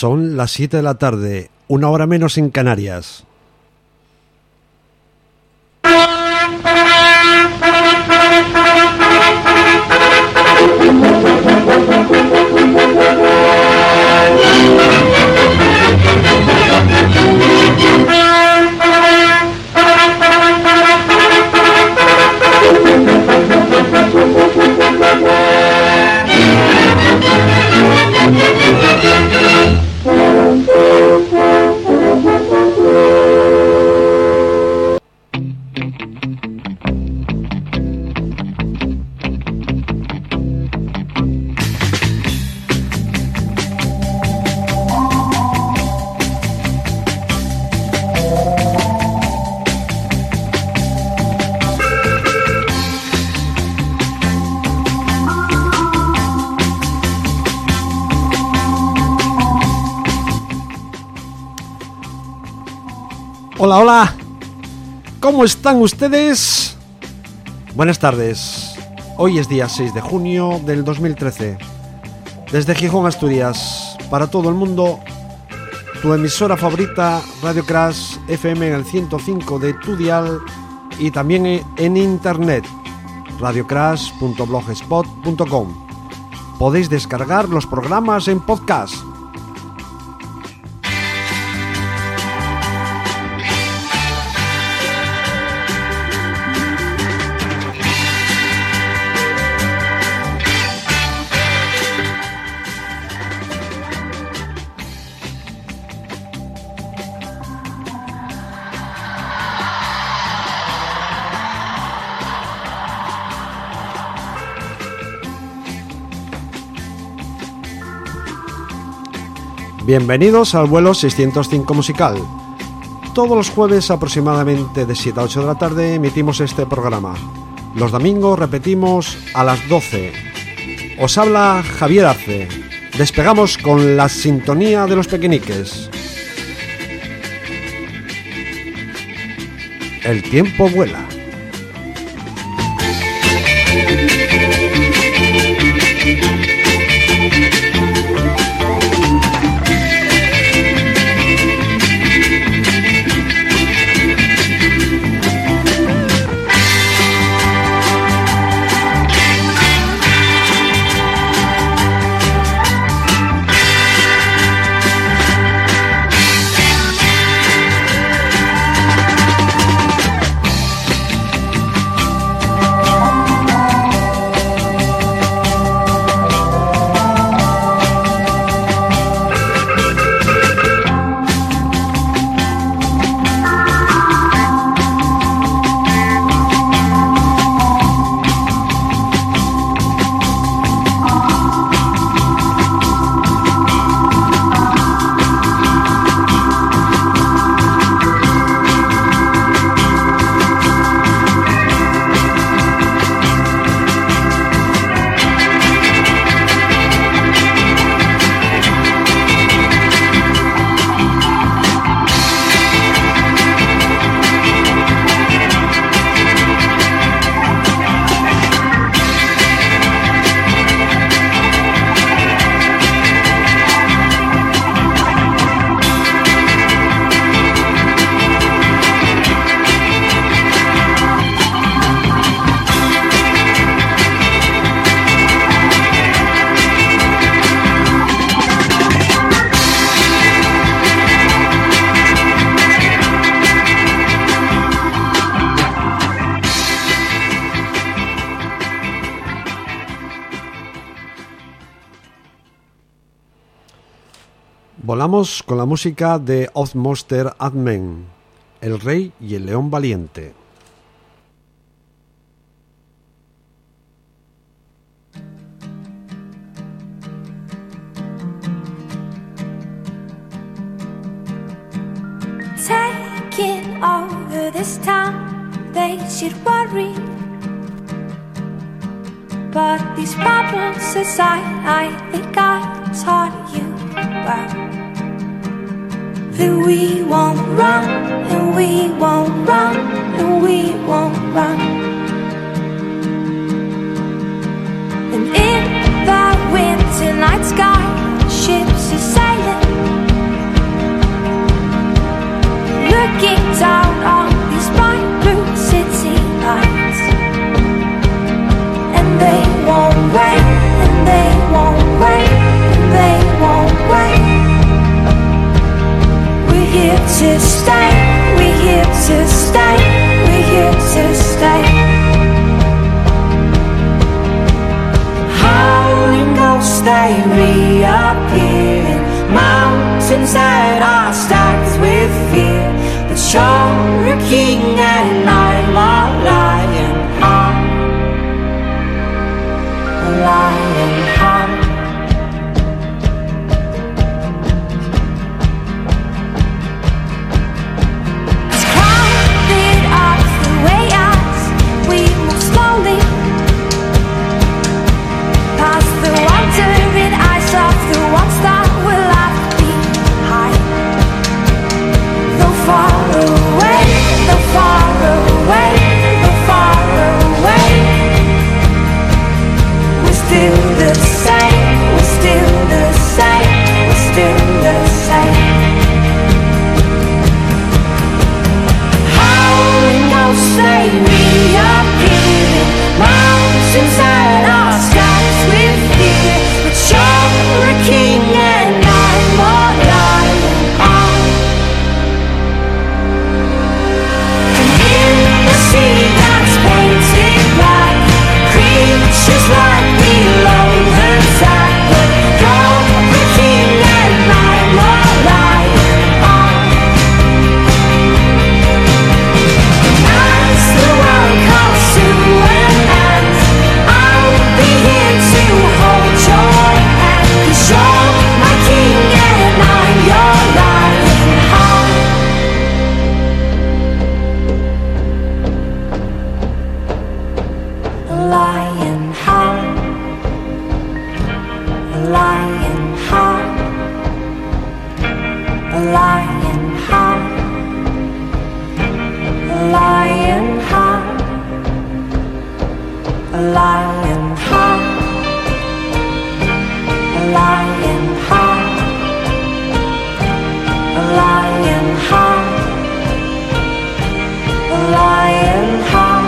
Son las 7 de la tarde, una hora menos en Canarias. Hola, hola. ¿Cómo están ustedes? Buenas tardes. Hoy es día 6 de junio del 2013. Desde Gijón, Asturias, para todo el mundo, tu emisora favorita, Radio Crash FM en el 105 de tu dial y también en internet, radiocrash.blogspot.com. Podéis descargar los programas en podcast. Bienvenidos al vuelo 605 musical. Todos los jueves aproximadamente de 7 a 8 de la tarde emitimos este programa. Los domingos repetimos a las 12. Os habla Javier Arce. Despegamos con la sintonía de los pequeñiques. El tiempo vuela. Volamos con la música de Othmonster Admen, El Rey y el León Valiente. Taking over this town, they should worry. But these problems aside, I think I taught you well. That we won't run, and we won't run, and we won't run. And in the winter night sky, ships are sailing. king and I'm a lion heart, a lion heart. It's crowded off the way as we move slowly past the wandering eyes of the ones that will have behind. Though far away, though far away, though far away, we're still the same, we're still the same, we're still the same. Howling ghosts, they reappearing, mountains and our skies with fear. But you're a king and I'm a lion heart. And in the sea that's painted black, creatures like below the tide. But you're a king and I'm a lion heart. As the world comes to an end, I'll be here to hold your hand. 'Cause you're my king and I'm your lion heart. A lion heart, a lion heart, a lion heart, a lion heart, a lion heart, a lion heart, a lion heart, a lion heart.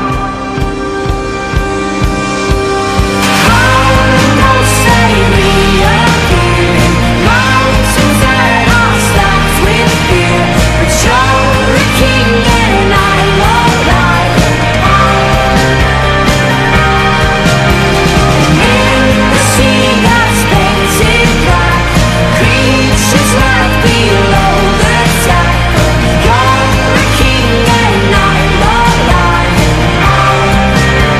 Howling ghosts, they reappearing, mountains and our stars with fear. But you're a king and I'm a lion heart. In the sea that's painted black, creatures like below the tide. But you're a king and I'm a lion heart.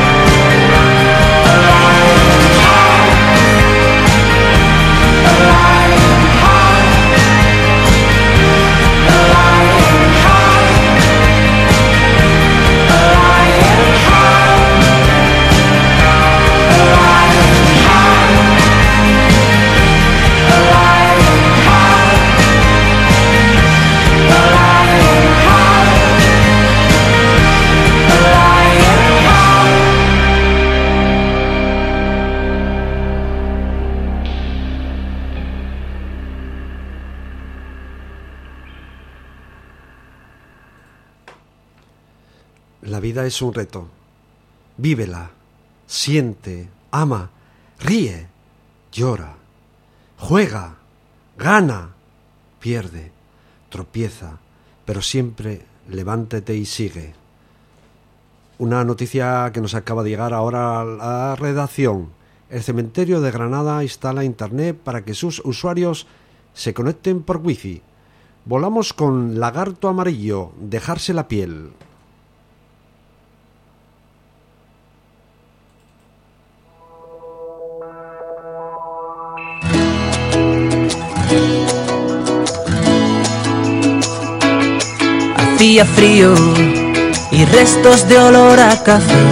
A lion heart, a lion heart, a lion heart, a lion heart, a lion heart, a lion heart, a lion heart, a lion heart. La vida es un reto. Vívela, siente, ama, ríe, llora, juega, gana, pierde, tropieza, pero siempre levántate y sigue. Una noticia que nos acaba de llegar ahora a la redacción. El cementerio de Granada instala internet para que sus usuarios se conecten por wifi. Volamos con Lagarto Amarillo, dejarse la piel. Hacía frío y restos de olor a café,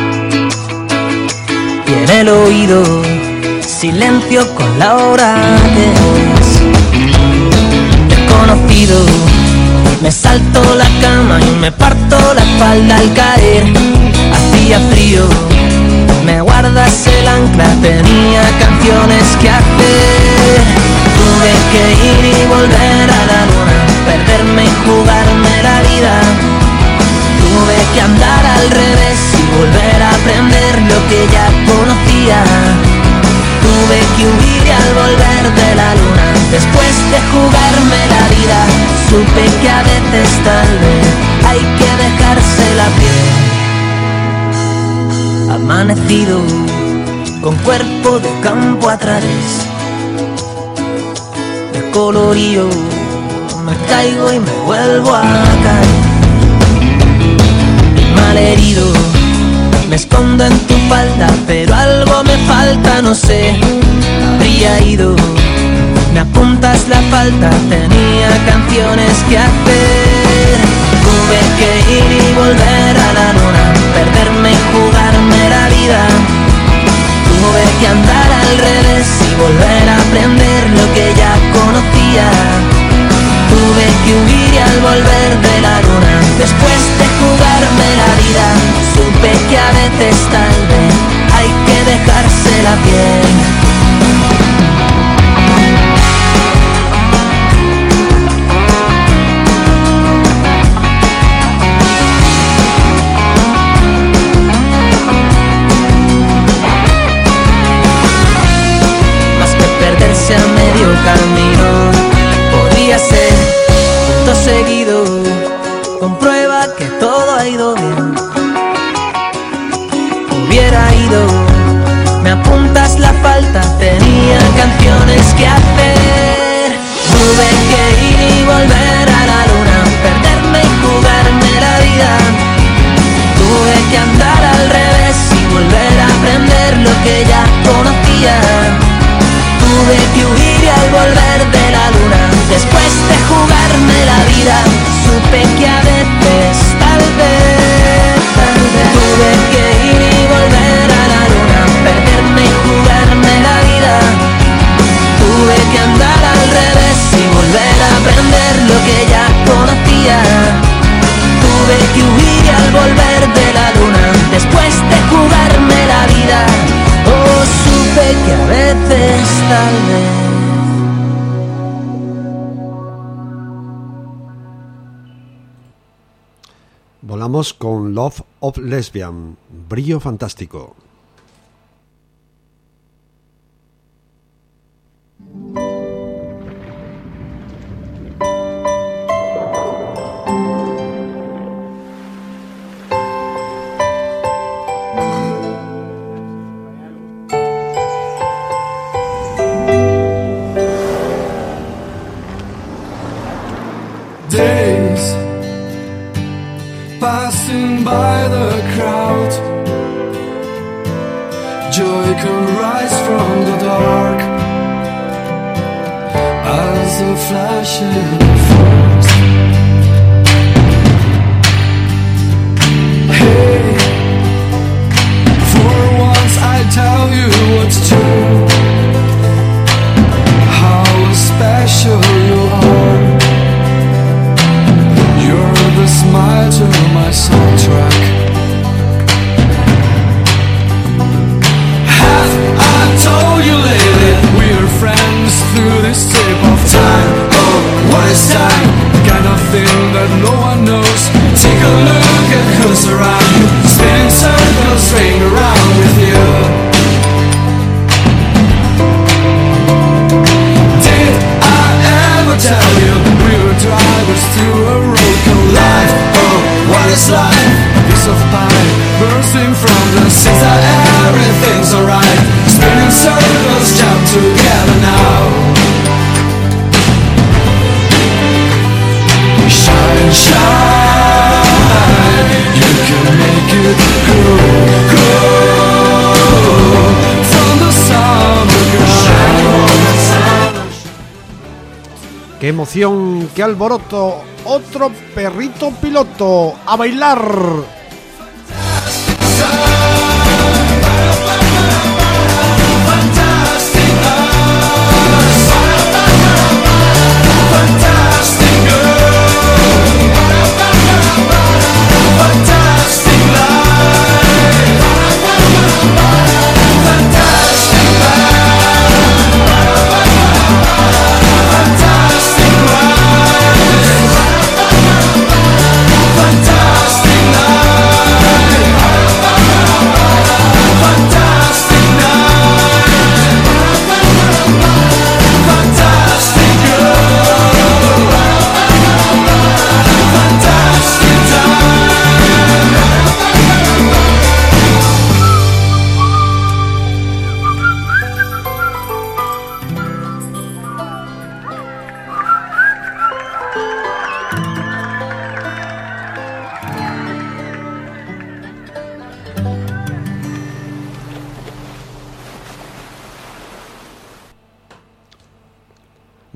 y en el oído silencio con la hora que es. Desconocido, me salto la cama y me parto la espalda al caer. Hacía frío, me guardas el ancla, tenía canciones que hacer. Tuve que ir y volver a la luna, perderme y jugarme la vida. Tuve que andar al revés y volver a aprender lo que ya conocía. Tuve que huir y al volver de la luna, después de jugarme la vida, supe que a veces tal vez hay que dejarse la piel. Amanecido con cuerpo de campo a través, descolorido, me caigo y me vuelvo a caer. malherido. Me escondo en tu falda, pero algo me falta, no sé. Habría ido. Me apuntas la falta, tenía canciones que hacer. Tuve que ir y volver a la luna, perderme y jugarme la vida. Tuve que andar al revés y volver a aprender lo que ya conocía. Tuve que huir y al volver de la luna, después de jugarme la vida, supe que a veces tal vez hay que dejarse la piel. A medio camino podría ser punto seguido, comprueba que todo ha ido bien. Hubiera ido, me apuntas la falta, tenía canciones que hacer. Tuve que ir y volver a la luna, perderme y jugarme la vida. Tuve que andar al revés y volver a aprender lo que ya conocía. Tuve que huir y al volver de la luna, después de jugarme la vida, supe que a veces, tal vez, tuve que ir y volver a la luna, perderme y jugarme la vida. Tuve que andar al revés y volver a aprender lo que ya conocía. Tuve que huir y al volver de la luna, después de jugarme la vida. Oh, supe que a veces tal vez. Volamos con Love of Lesbian, Brillo Fantástico. Days passing by the crowd, joy can rise from the dark as a flashing force. Hey, for once I tell you what's true, how special you are. You're the smile to my soundtrack. Have I told you lately we're friends through this tape of time? Oh, what is time? The kind of thing that no one knows. Take a look at who's around you, spinning circles, ring around with you. Did I ever tell you we were drivers through a road called life? Oh, what is life? A piece of pie bursting from the seeds that everything's alright. Spinning circles, jump together now. Shine, shine, you can make it grow, grow from the summer ground. ¡Qué emoción! ¡Qué alboroto! ¡Otro perrito piloto! ¡A bailar! Fantastic life.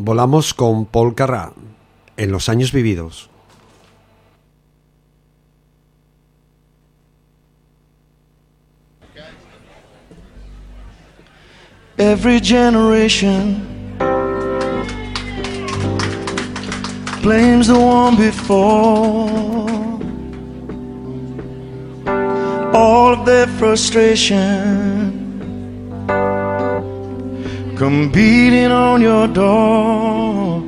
Volamos con Paul Carrà, en los años vividos. Every generation blames the one before. All of their frustration come beating on your door.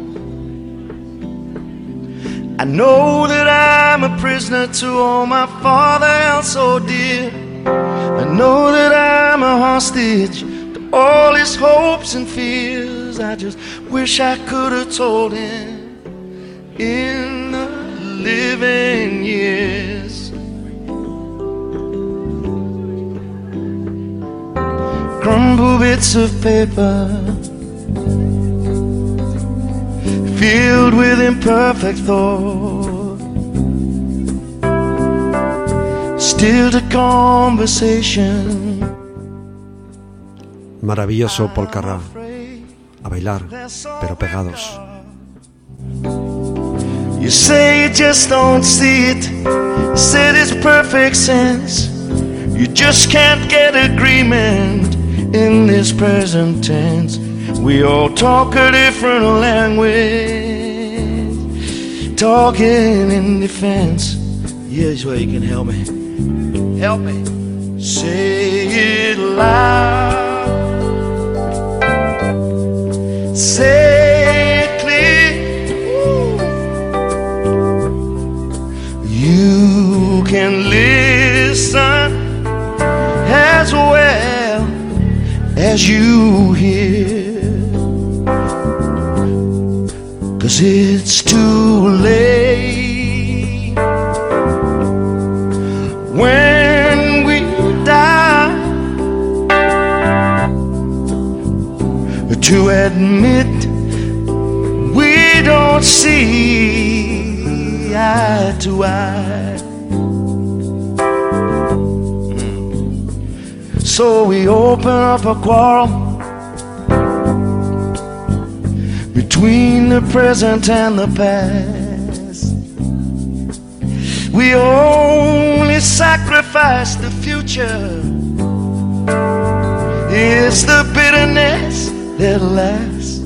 I know that I'm a prisoner to all my father held so dear. I know that I'm a hostage to all his hopes and fears. I just wish I could have told him in the living years. Crumble bits of paper filled with imperfect thought, still the conversation. Maravilloso Paul Carrà. A bailar, pero pegados. You say you just don't see it. You said it's perfect sense. You just can't get agreement in this present tense. We all talk a different language, talking in defense. Here's where you can help me. Help me. Say it loud. Say it clear. You can listen as well as you hear, 'cause it's too late when we die to admit we don't see eye to eye. So we open up a quarrel between the present and the past. We only sacrifice the future. It's the bitterness that lasts.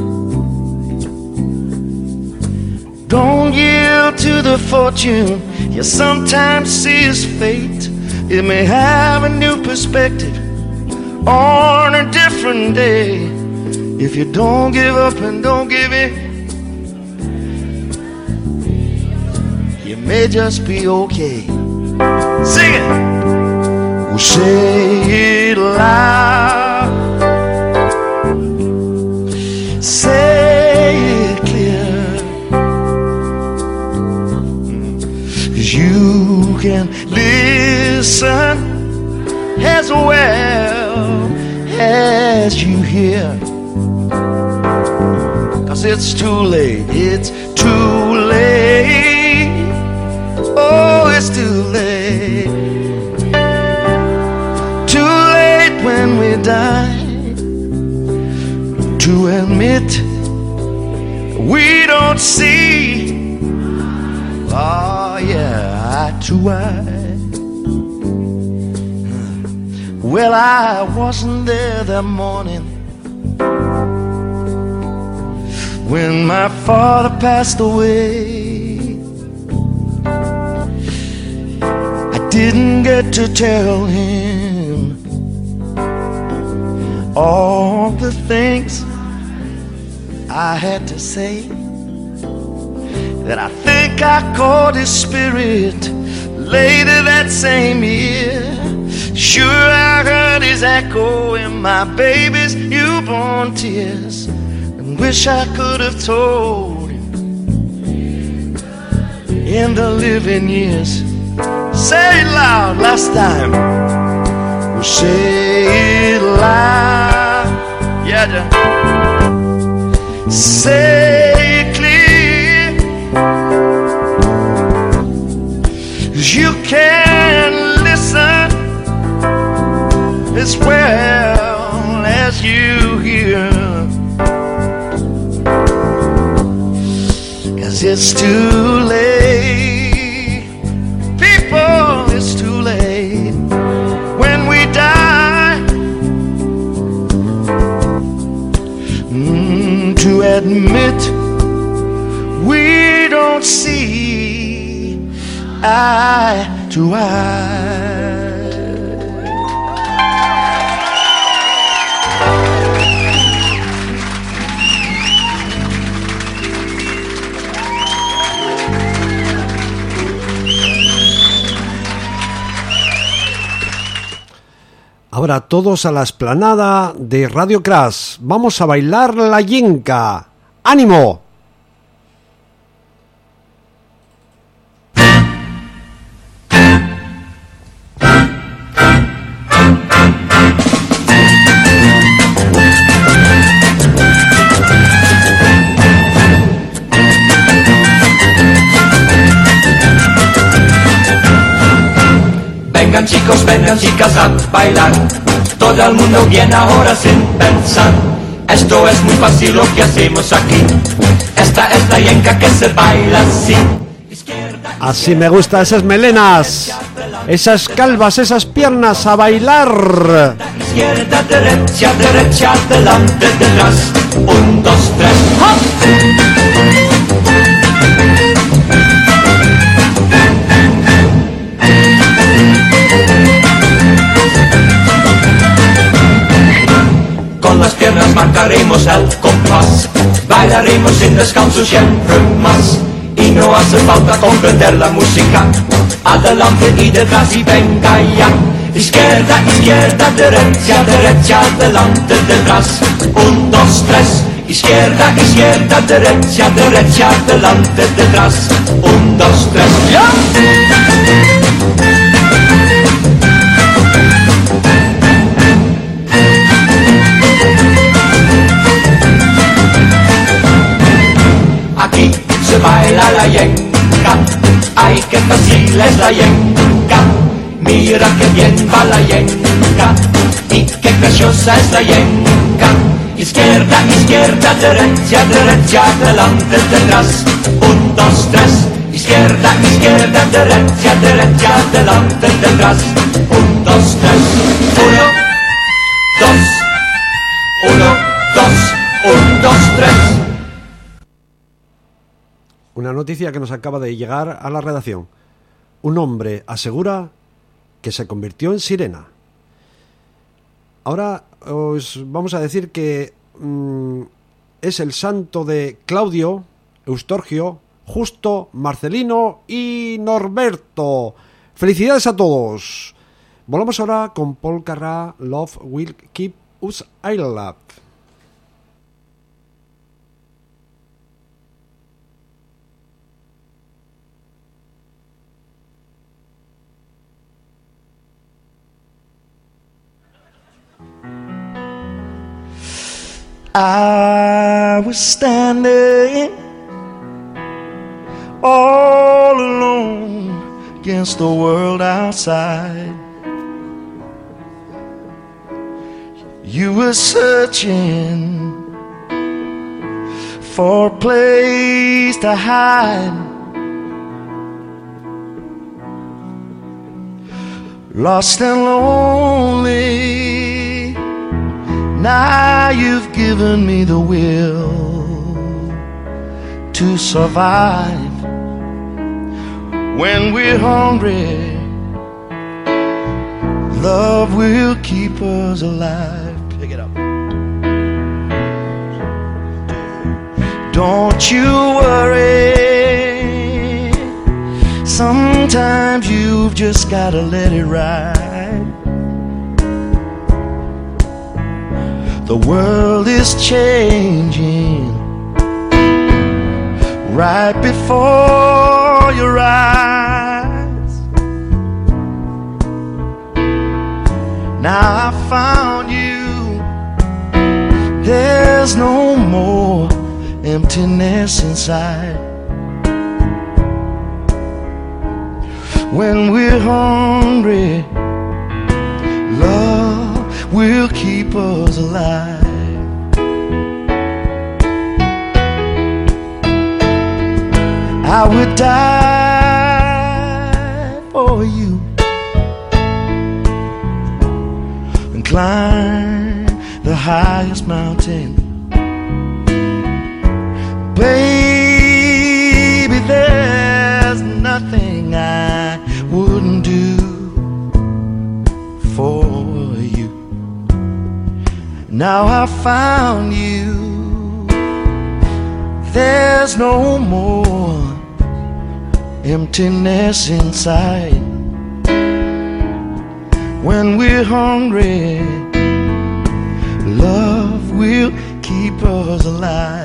Don't yield to the fortune you sometimes see as fate. It may have a new perspective on a different day. If you don't give up and don't give in, you may just be okay. Sing it! We'll say it loud. Say it clear. 'Cause you can listen as well as you hear. 'Cause it's too late, it's too late. Oh, it's too late. Too late when we die to admit we don't see. Oh yeah, eye to eye. Well, I wasn't there that morning when my father passed away. I didn't get to tell him all the things I had to say. That I think I caught his spirit later that same year. Sure, I heard his echo in my baby's newborn tears, and wish I could have told him in the living years. Say it loud last time. We'll say it loud. Yeah, John. Say it clear. 'Cause you can listen as well as you hear. Please, it's too late. People, it's too late. When we die, to admit we don't see eye to eye. Ahora todos a la explanada de Radio Crash. Vamos a bailar la yenca. ¡Ánimo! Vengan chicos, vengan chicas a bailar. Todo el mundo viene ahora sin pensar. Esto es muy fácil lo que hacemos aquí. Esta es la yenca que se baila así. Así me gusta, esas melenas, esas calvas, esas piernas, a bailar. Izquierda, derecha, derecha, adelante, detrás. 1, 2, 3, ¡hop! Con las piernas marcaremos el compás, bailaremos sin descanso siempre más. Y no hace falta comprender la música, adelante y detrás y venga ya. Izquierda, izquierda, derecha, derecha, adelante, detrás. 1, 2, 3. Izquierda, izquierda, derecha, derecha, adelante, detrás. 1, 2, 3, ¡ya! Aquí se baila la yenca, ay qué fácil es la yenca. Mira qué bien va la yenca, y qué graciosa es la yenca. Izquierda, izquierda, derecha, derecha, adelante, detrás. 1, 2, 3. Izquierda, izquierda, derecha, derecha, adelante, detrás. 1, 2, 3. 1, 2. 1, 2. 1, 2, 3. Una noticia que nos acaba de llegar a la redacción. Un hombre asegura que se convirtió en sirena. Ahora os vamos a decir que es el santo de Claudio, Eustorgio, Justo, Marcelino y Norberto. ¡Felicidades a todos! Volvamos ahora con Paul Carrà, Love Will Keep Us Alive. I was standing all alone against the world outside. You were searching for a place to hide. Lost and lonely. Now you've given me the will to survive. When we're hungry, love will keep us alive. Pick it up. Don't you worry. Sometimes you've just gotta let it ride. The world is changing right before your eyes. Now I found you. There's no more emptiness inside. When we're hungry, love will keep us alive. I would die for you and climb the highest mountain. Baby, there's nothing I wouldn't do for you. Now I found you. There's no more emptiness inside. When we're hungry, love will keep us alive.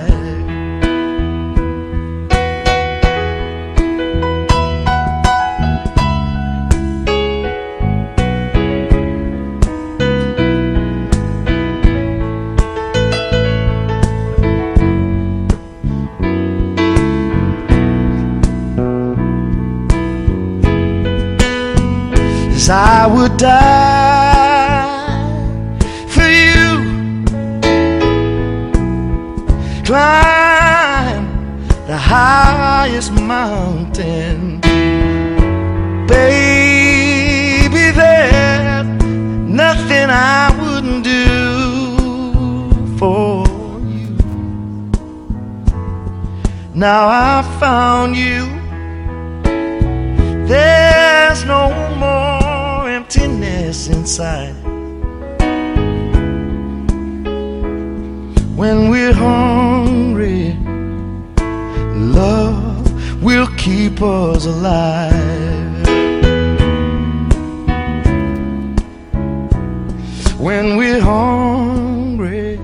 I would die for you, climb the highest mountain. Baby, there's nothing I wouldn't do for you. Now I found you. There's no more emptiness inside. When we're hungry, love will keep us alive. When we're hungry,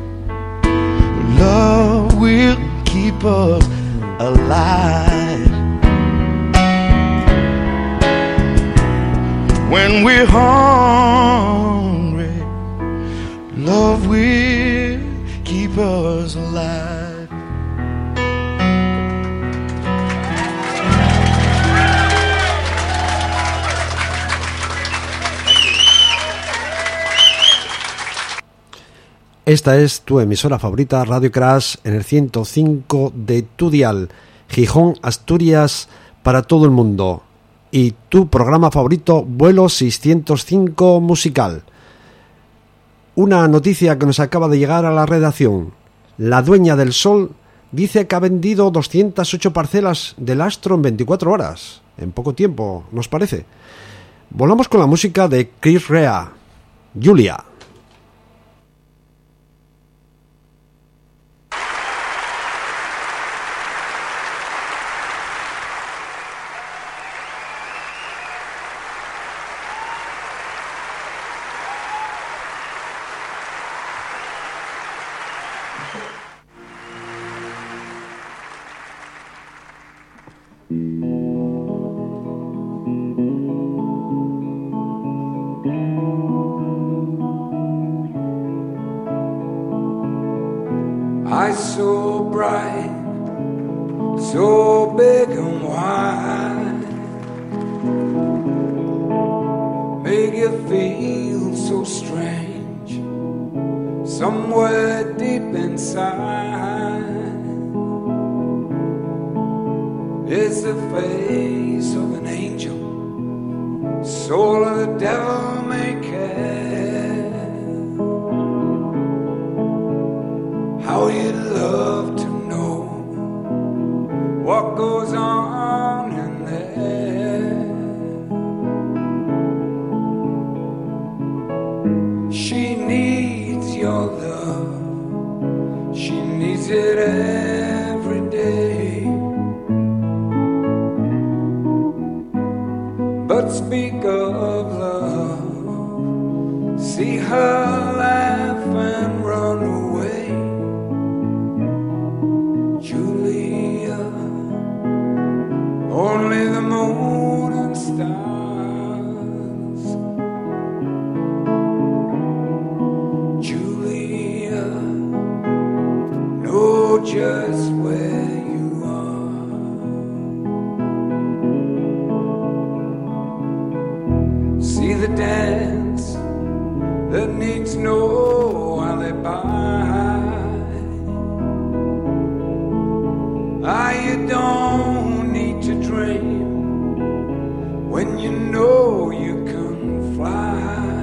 love will keep us alive. When we're hungry, love will keep us alive. Esta es tu emisora favorita, Radio Crash, en el 105 de tu dial, Gijón, Asturias, para todo el mundo. Y tu programa favorito, Vuelo 605 Musical. Una noticia que nos acaba de llegar a la redacción. La dueña del Sol dice que ha vendido 208 parcelas del astro en 24 horas. En poco tiempo, ¿nos parece? Volamos con la música de Chris Rea, Julia. Eyes so bright, so big and wide, make you feel so strange, somewhere deep inside. It's the face of an angel, soul of the devil may care. How you'd love to know what goes on in there. She needs your love, she needs it every day. But speak of love, see her laugh and run away. Julia, only the moon and stars. Julia, know just where you are. See the dance that needs no alibi. You don't need when you know you can fly.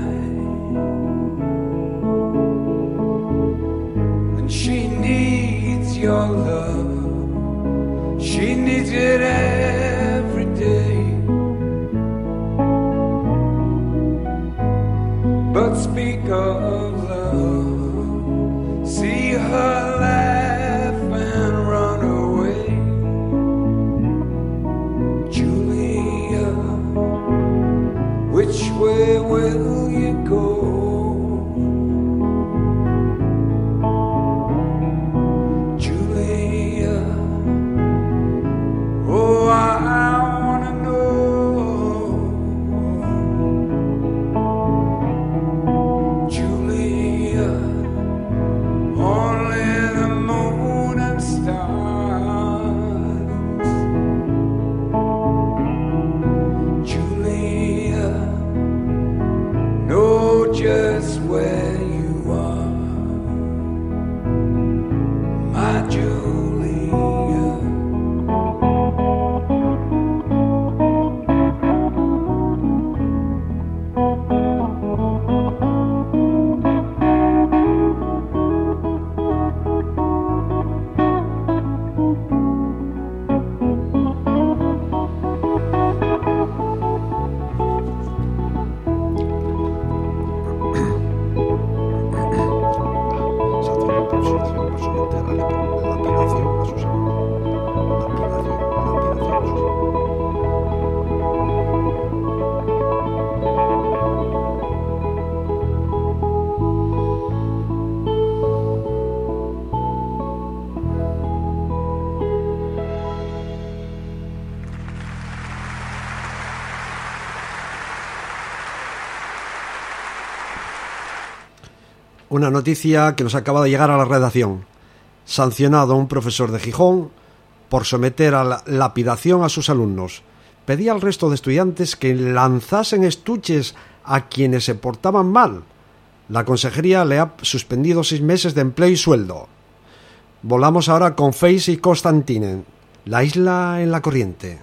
And she needs your love, she needs it every day. But speak of love, see her laugh and run away. Julia, which way will you go? Julia, oh, I wanna know. Julia, only the moon and stars. Julia, know just where you are, my Julia. Una noticia que nos acaba de llegar a la redacción. Sancionado un profesor de Gijón por someter a la lapidación a sus alumnos. Pedía al resto de estudiantes que lanzasen estuches a quienes se portaban mal. La consejería le ha suspendido 6 meses de empleo y sueldo. Volamos ahora con Face y Constantinen. La isla en la corriente.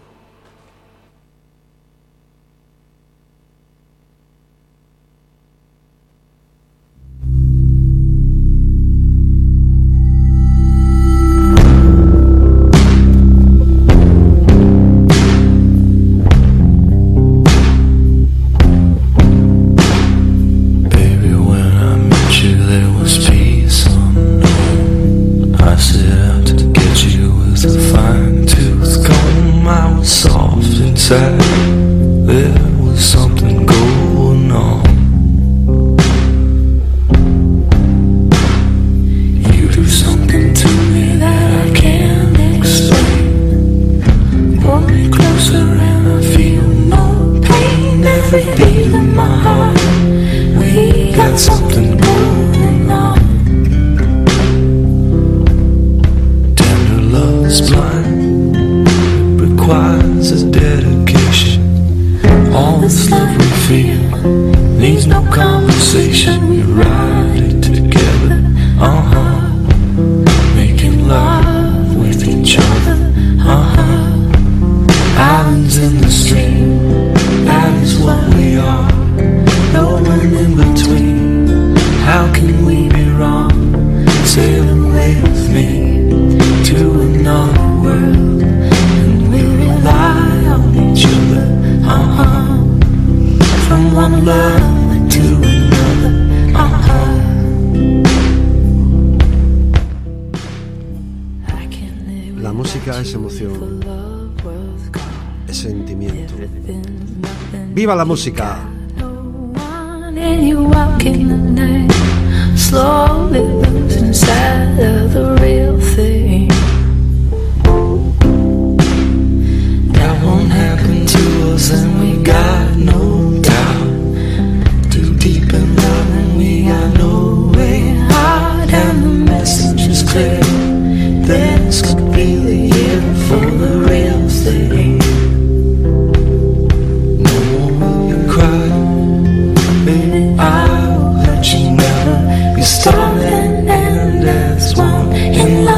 There was something going on. You do something to me that I can't explain. Pull me closer and I feel no pain. Every beat of my heart, we got something going on. Tender love is blind, requires a dedication. All this love we feel needs no conversation. We ride it together, making love with each other, Islands in the stream, that is what we are. No one in between, how can we be wrong? Sailing away with me to another world, and we rely on each other, from one love to another, La música es emoción, es sentimiento. ¡Viva la música! Slowly losing sight of the real thing. That won't happen to us, and we got no doubt. Too deep in love, and we got no way out. And the message is clear, this could be the year for the real thing. No more will you cry, baby, I will hurt you never. Be starving and death's one in life.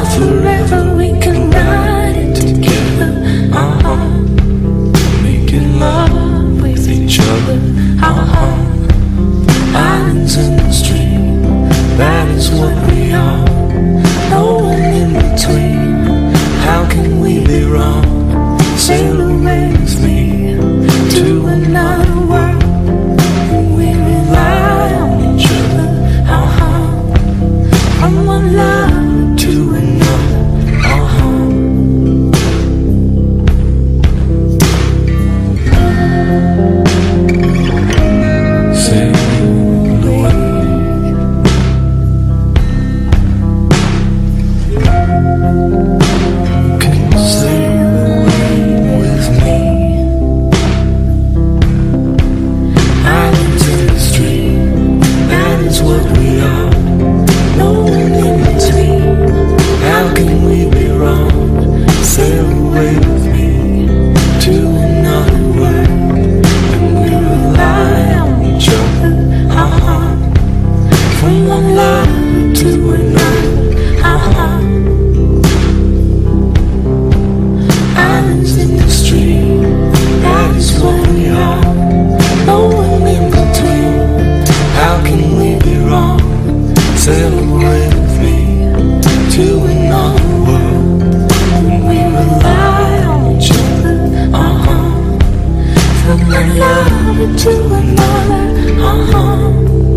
one lover to another.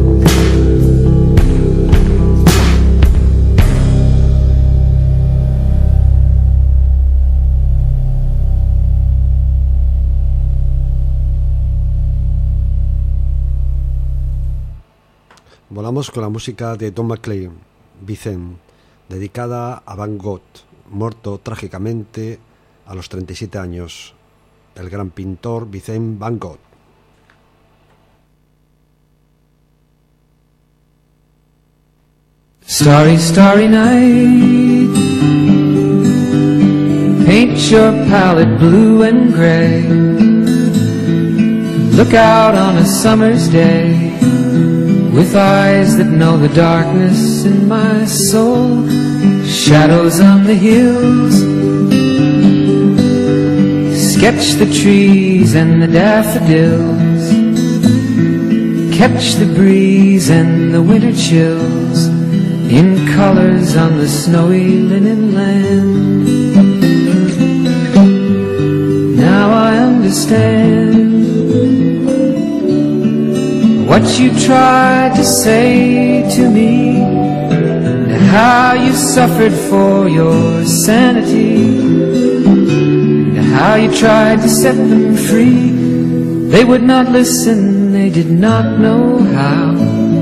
Volamos con la música de Don McLean, Vicent, dedicada a Van Gogh, muerto trágicamente a los 37 años, el gran pintor Vicent Van Gogh. Starry, starry night, paint your palette blue and gray, look out on a summer's day, with eyes that know the darkness in my soul, shadows on the hills, sketch the trees and the daffodils, catch the breeze and the winter chills, in colors on the snowy linen land. Now I understand what you tried to say to me, and how you suffered for your sanity, and how you tried to set them free. They would not listen, they did not know how.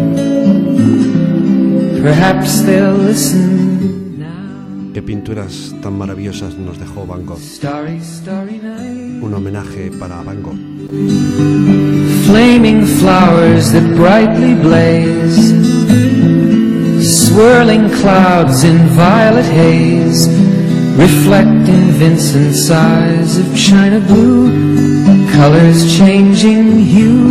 Perhaps they'll listen now. Qué pinturas tan maravillosas nos dejó Van Gogh. Starry, starry night. Un homenaje para Van Gogh. Flaming flowers that brightly blaze, swirling clouds in violet haze, reflect in Vincent's eyes of china blue, colors changing hue.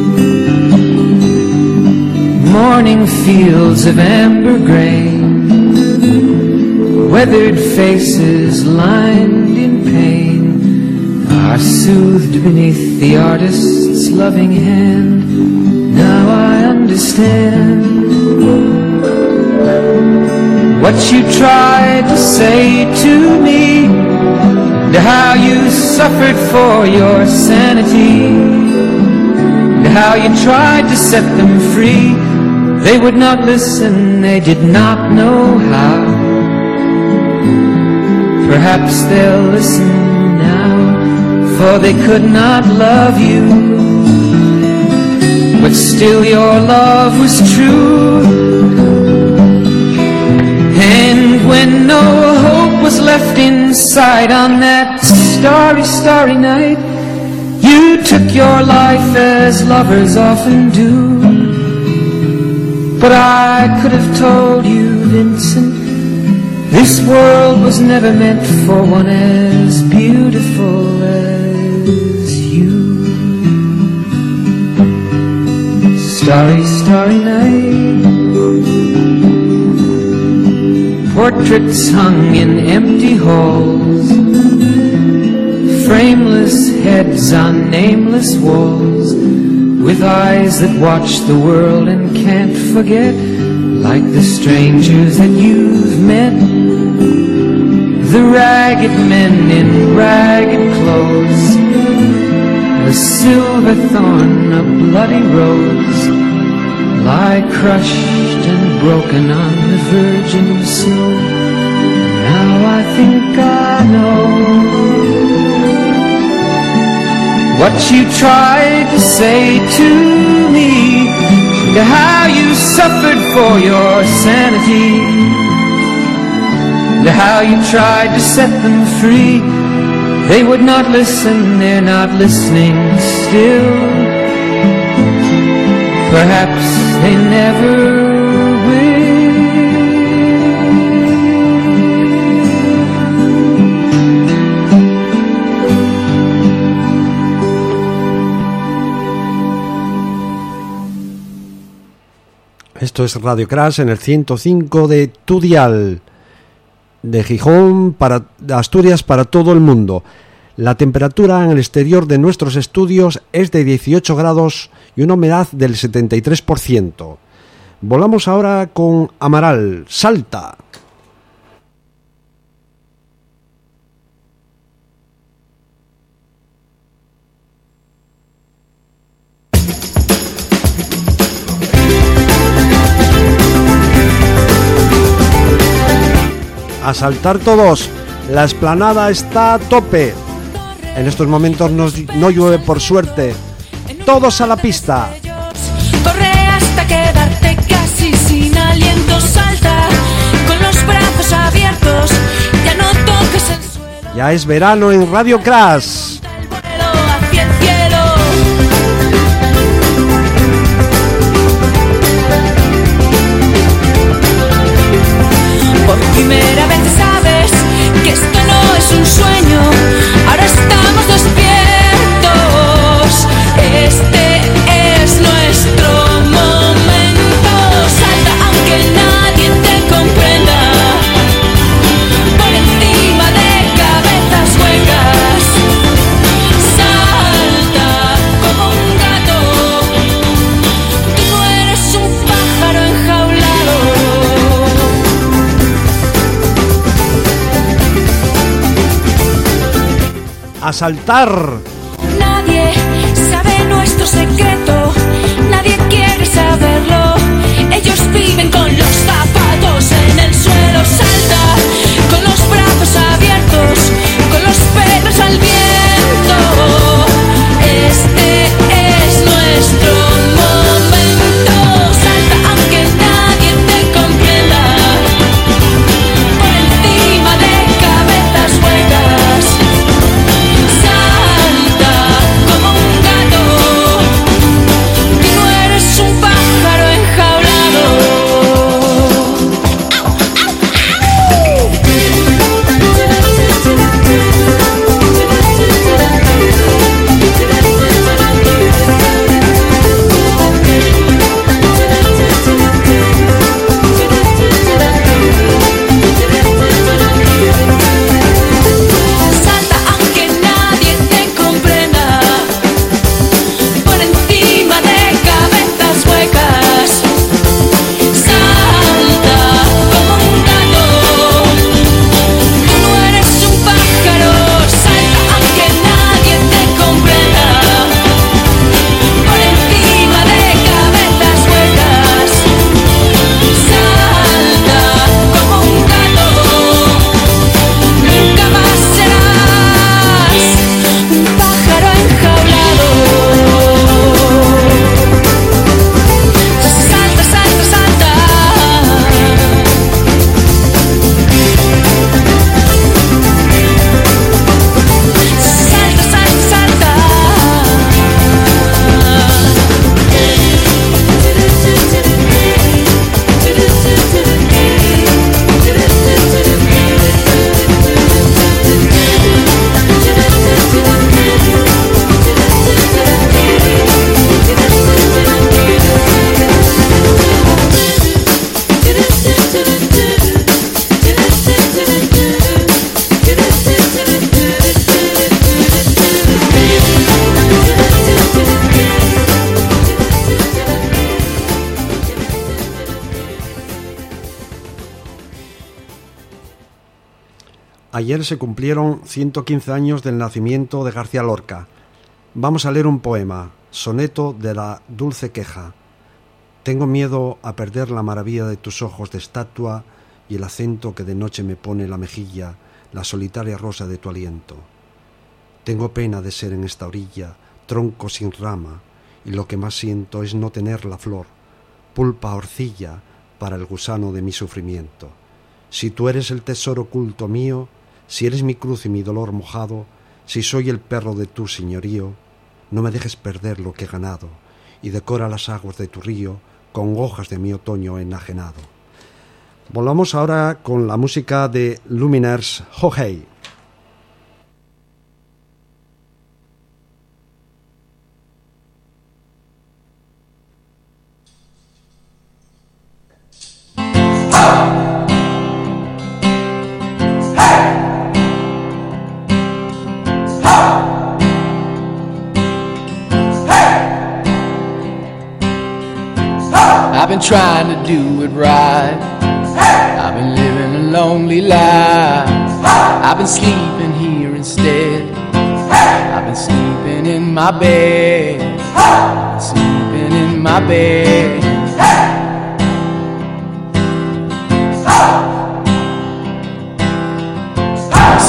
Morning fields of amber grain, weathered faces lined in pain, are soothed beneath the artist's loving hand. Now I understand what you tried to say to me, and how you suffered for your sanity, and how you tried to set them free. They would not listen, they did not know how. Perhaps they'll listen now, for they could not love you, but still your love was true. And when no hope was left inside on that starry, starry night, you took your life as lovers often do. But I could have told you, Vincent, this world was never meant for one as beautiful as you. Starry, starry night, portraits hung in empty halls, frameless heads on nameless walls, with eyes that watch the world and can't forget, like the strangers that you've met, the ragged men in ragged clothes, a silver thorn, a bloody rose, lie crushed and broken on the virgin snow. Now I think I know what you tried to say to me, and how you suffered for your sanity, and how you tried to set them free. They would not listen, they're not listening still. Perhaps they never will. Esto es Radio Crash en el 105 de tu dial, de Gijón para Asturias para todo el mundo. La temperatura en el exterior de nuestros estudios es de 18 grados y una humedad del 73%. Volamos ahora con Amaral, Salta. A saltar todos, la explanada está a tope. En estos momentos no llueve por suerte. Todos a la pista. Corre hasta quedarte casi sin aliento, salta con los brazos abiertos, ya no toques el suelo. Ya es verano en Radio Crash. El vuelo hacia el cielo. Por primera vez sabes que esto no es un sueño, ahora estamos despiertos. Este es nuestro momento. Salta aunque nadie te comprenda, por encima de cabezas huecas. Salta como un gato, tú no eres un pájaro enjaulado. A saltar. Nadie sabe nuestro secreto, nadie quiere saberlo. Ellos viven con los zapatos en el suelo. Salta con los brazos abiertos, con los pelos al viento. Este es nuestro momento. Salta aunque nadie te comprenda, por encima de cabezas huecas. Salta como un gato, tú no eres un pájaro enjaulado. Salta aunque nadie te comprenda, por encima de cabezas huecas. Salta como un gato, tú no eres un pájaro. Salta aunque nadie te comprenda, por encima de cabezas huecas. Salta como un gato, nunca más serás un pájaro enjaulado. Salta, salta, salta. Salta, salta, salta. Ayer se cumplieron 115 años del nacimiento de García Lorca. Vamos a leer un poema, soneto de la dulce queja. Tengo miedo a perder la maravilla de tus ojos de estatua y el acento que de noche me pone la mejilla, la solitaria rosa de tu aliento. Tengo pena de ser en esta orilla, tronco sin rama, y lo que más siento es no tener la flor, pulpa horcilla para el gusano de mi sufrimiento. Si tú eres el tesoro oculto mío, si eres mi cruz y mi dolor mojado, si soy el perro de tu señorío, no me dejes perder lo que he ganado, y decora las aguas de tu río con hojas de mi otoño enajenado. Volvamos ahora con la música de Lumineers, Ho Hey. I've been trying to do it right. I've been living a lonely life. I've been sleeping here instead. I've been sleeping in my bed. I've been sleeping in my bed.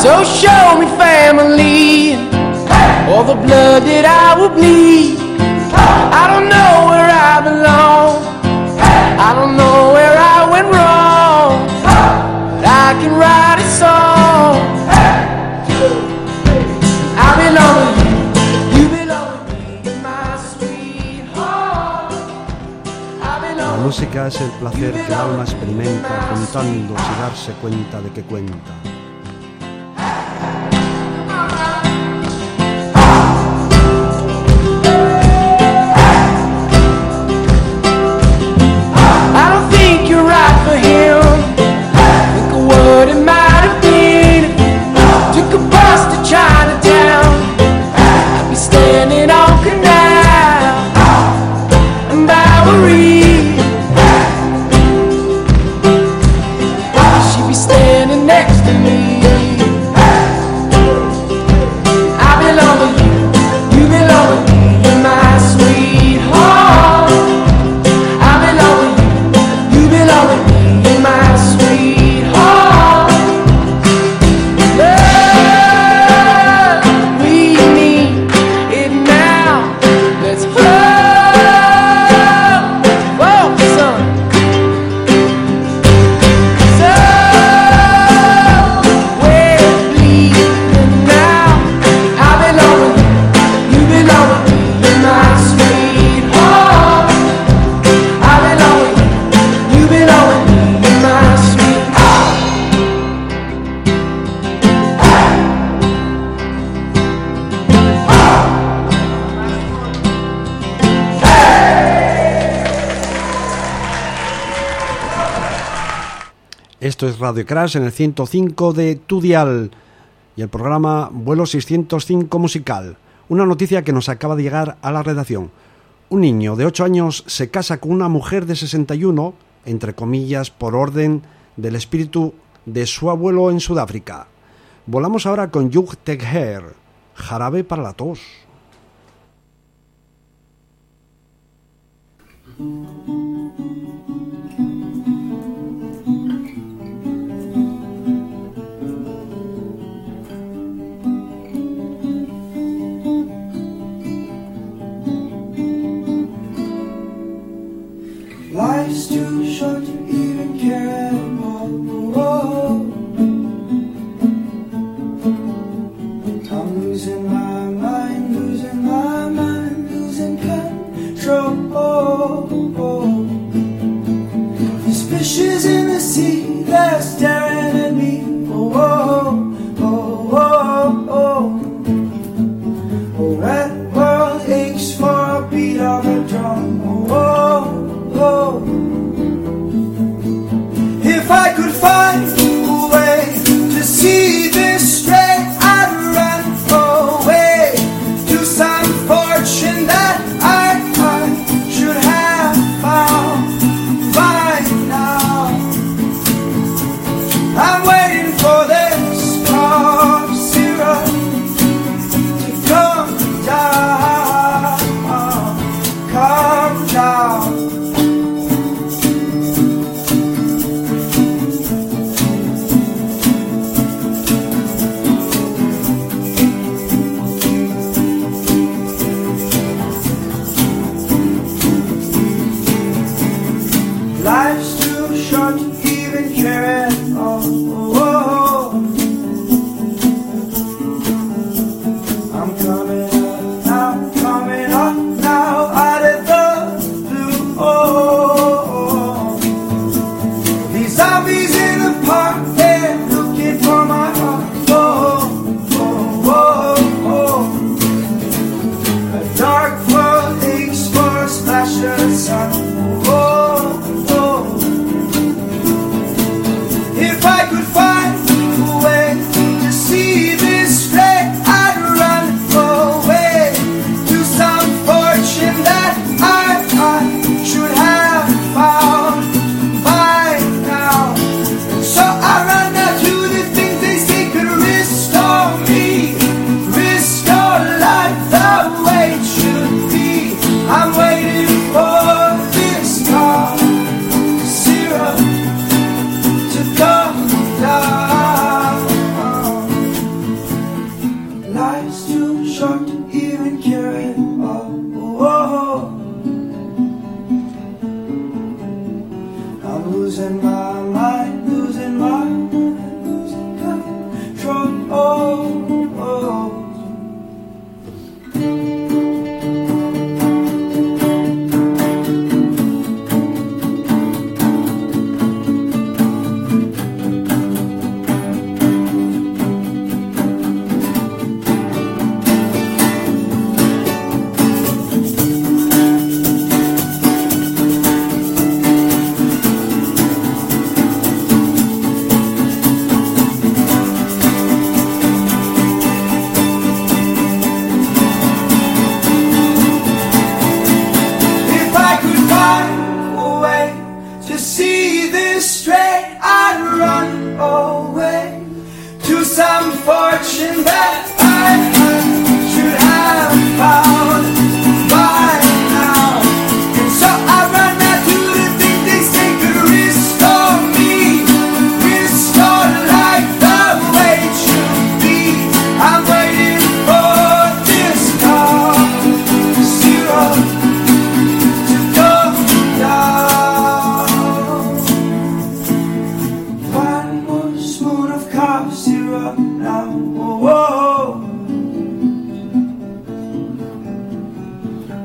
So show me family, all the blood that I will bleed. I don't know where I belong, I don't know where I went wrong, but I can write a song. I belong with you, you belong with me, my sweetheart. La música es el placer que el alma experimenta contando sin darse cuenta de que cuenta. Esto es Radio Crash en el 105 de tu dial y el programa Vuelo 605 musical. Una noticia que nos acaba de llegar a la redacción. Un niño de 8 años se casa con una mujer de 61, entre comillas, por orden del espíritu de su abuelo en Sudáfrica. Volamos ahora con Hugh Tegher, Jarabe para la tos. Life's too short to even care anymore. I'm losing my mind, losing control.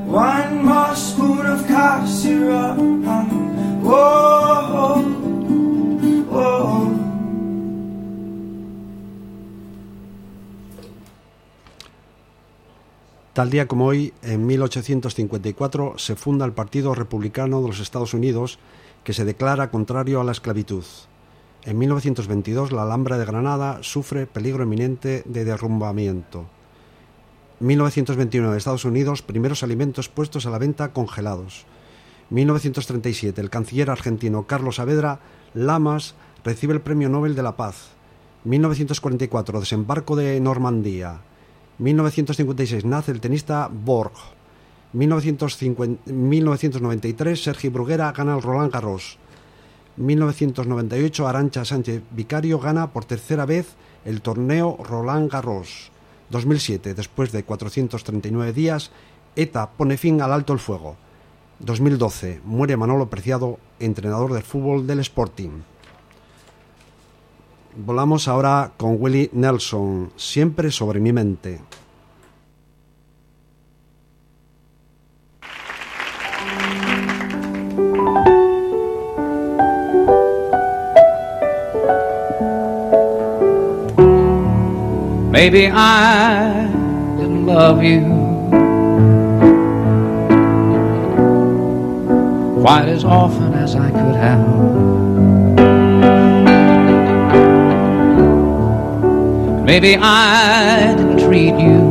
One more spoon of cough syrup. Whoa, whoa. Tal día como hoy, en 1854, se funda el Partido Republicano de los Estados Unidos, que se declara contrario a la esclavitud. En 1922, la Alhambra de Granada sufre peligro inminente de derrumbamiento. 1929, Estados Unidos, primeros alimentos puestos a la venta congelados. 1937, el canciller argentino Carlos Saavedra Lamas recibe el Premio Nobel de la Paz. 1944, desembarco de Normandía. 1956, nace el tenista Borg. 1993, Sergi Bruguera gana el Roland Garros. 1998, Arantxa Sánchez Vicario gana por tercera vez el torneo Roland Garros. 2007, después de 439 días, ETA pone fin al alto el fuego. 2012, muere Manolo Preciado, entrenador del fútbol del Sporting. Volamos ahora con Willie Nelson, Siempre sobre mi mente. Maybe I didn't love you quite as often as I could have. Maybe I didn't treat you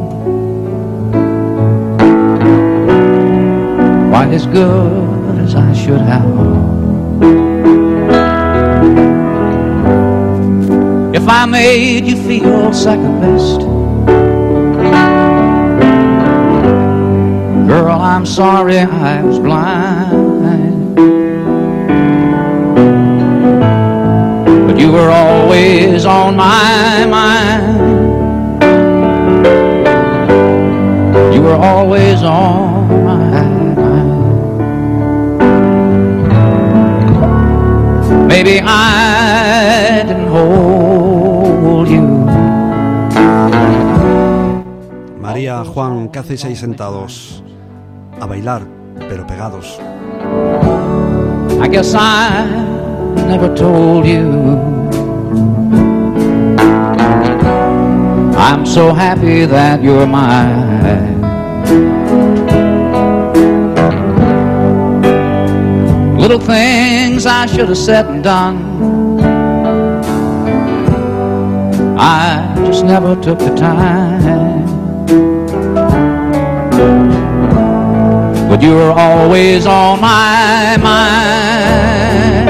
quite as good as I should have. If I made you feel second best, girl, I'm sorry I was blind. But you were always on my mind. You were always on my mind. Maybe I didn't hold you. María, Juan, ¿qué hacéis ahí sentados? A bailar, pero pegados. I guess I never told you I'm so happy that you're mine. Little things I should have said and done, I just never took the time. But you were always on my mind.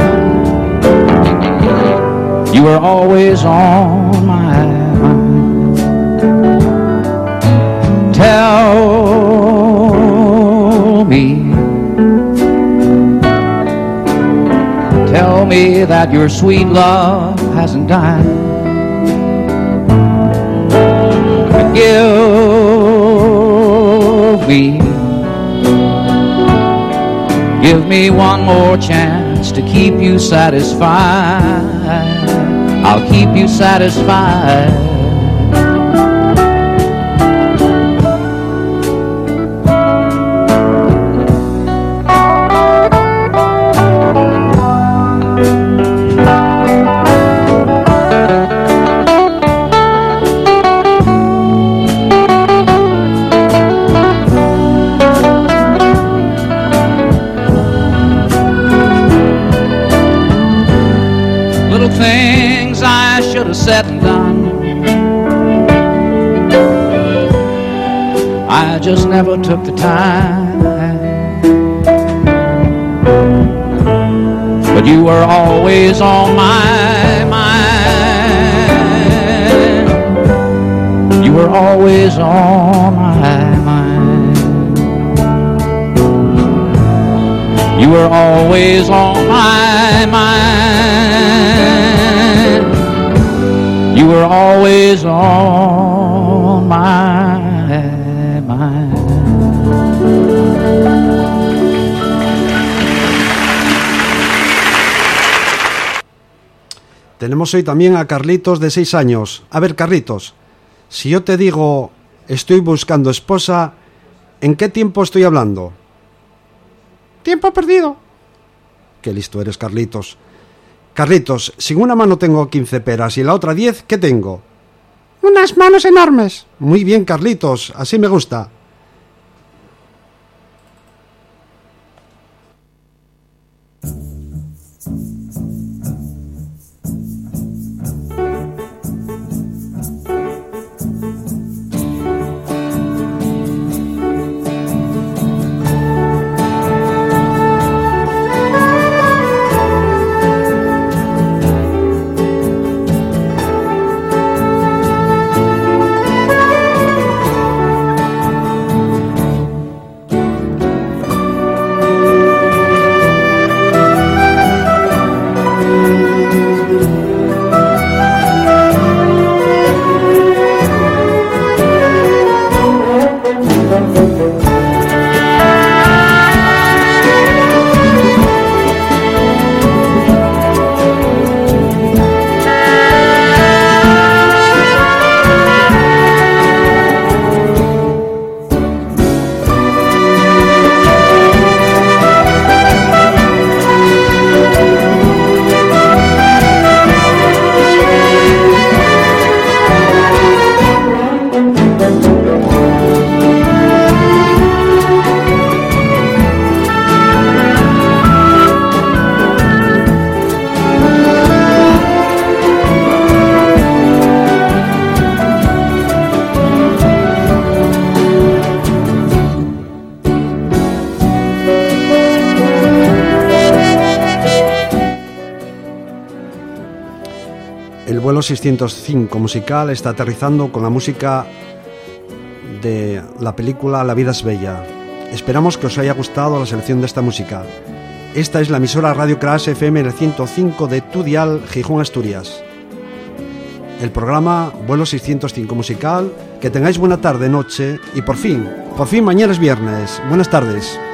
You were always on my mind. Tell me that your sweet love hasn't died. Give me one more chance to keep you satisfied. I'll keep you satisfied. Things I should have said and done, I just never took the time. But you were always on my mind. You were always on my mind. You were always on my mind. You were always on my mind. Tenemos hoy también a Carlitos, de 6 años. A ver, Carlitos, si yo te digo estoy buscando esposa, ¿En qué tiempo estoy hablando? Tiempo perdido. Qué listo eres, Carlitos. Carlitos, si en una mano tengo 15 peras y en la otra 10, ¿qué tengo? Unas manos enormes. Muy bien, Carlitos, así me gusta. El vuelo 605 musical está aterrizando con la música de la película La vida es bella. Esperamos que os haya gustado la selección de esta música. Esta es la emisora Radio Crash FM en el 105 de tu dial, Gijón, Asturias. El programa Vuelo 605 musical. Que tengáis buena tarde, noche y por fin mañana es viernes. Buenas tardes.